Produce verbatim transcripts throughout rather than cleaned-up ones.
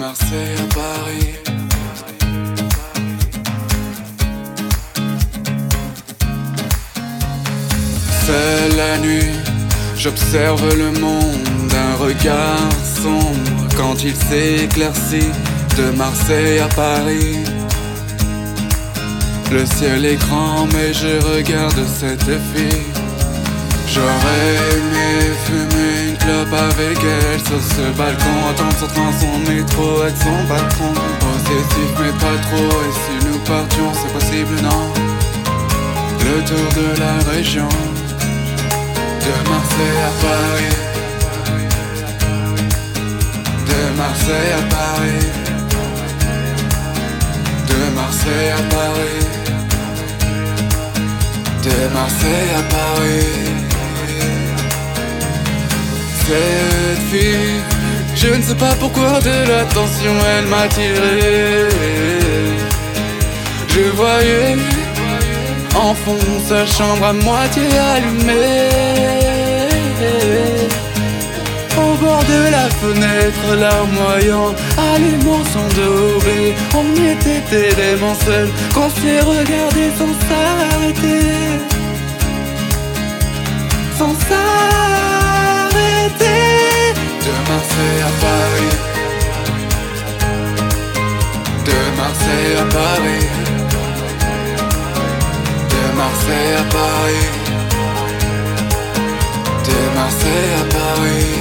Marseille à Paris. C'est la nuit, j'observe le monde d'un regard sombre quand il s'éclaircit de Marseille à Paris. Le ciel est grand mais je regarde cette fille. J'aurais aimé fumer une clope avec elle sur ce balcon, entendre son train, son métro, être son patron. Possessif mais pas trop, et si nous partions c'est possible non? Le tour de la région, de Marseille à Paris, de Marseille à Paris, de Marseille à Paris, de Marseille à Paris. Cette fille, je ne sais pas pourquoi de l'attention elle m'a tiré. Je voyais en fond sa chambre à moitié allumée. Au bord de la fenêtre, larmoyant, allumant son doré. On y était tellement seul qu'on s'est regardé sans s'arrêter. Sans s'arrêter. De Marseille à Paris, de Marseille à Paris, de Marseille à Paris, de Marseille à Paris.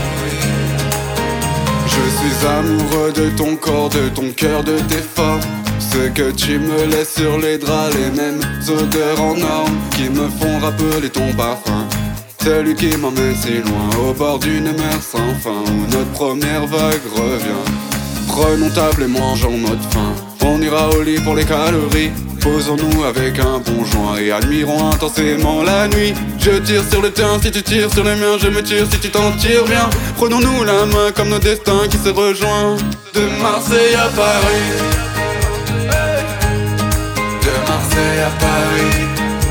Je suis amoureux de ton corps, de ton cœur, de tes formes. Ce que tu me laisses sur les draps, les mêmes odeurs en normes qui me font rappeler ton parfum. Celui qui m'emmène si loin, au bord d'une mer sans fin, où notre première vague revient. Prenons table et mangeons notre faim. On ira au lit pour les calories. Posons-nous avec un bon joint et admirons intensément la nuit. Je tire sur le tien, si tu tires sur le mien, je me tire si tu t'en tires bien. Prenons-nous la main comme nos destins qui se rejoignent. De Marseille à Paris, de Marseille à Paris,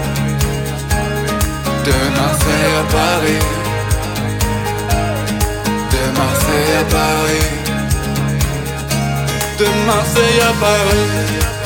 de Marseille à Paris, de Marseille à Paris, de Marseille à Paris.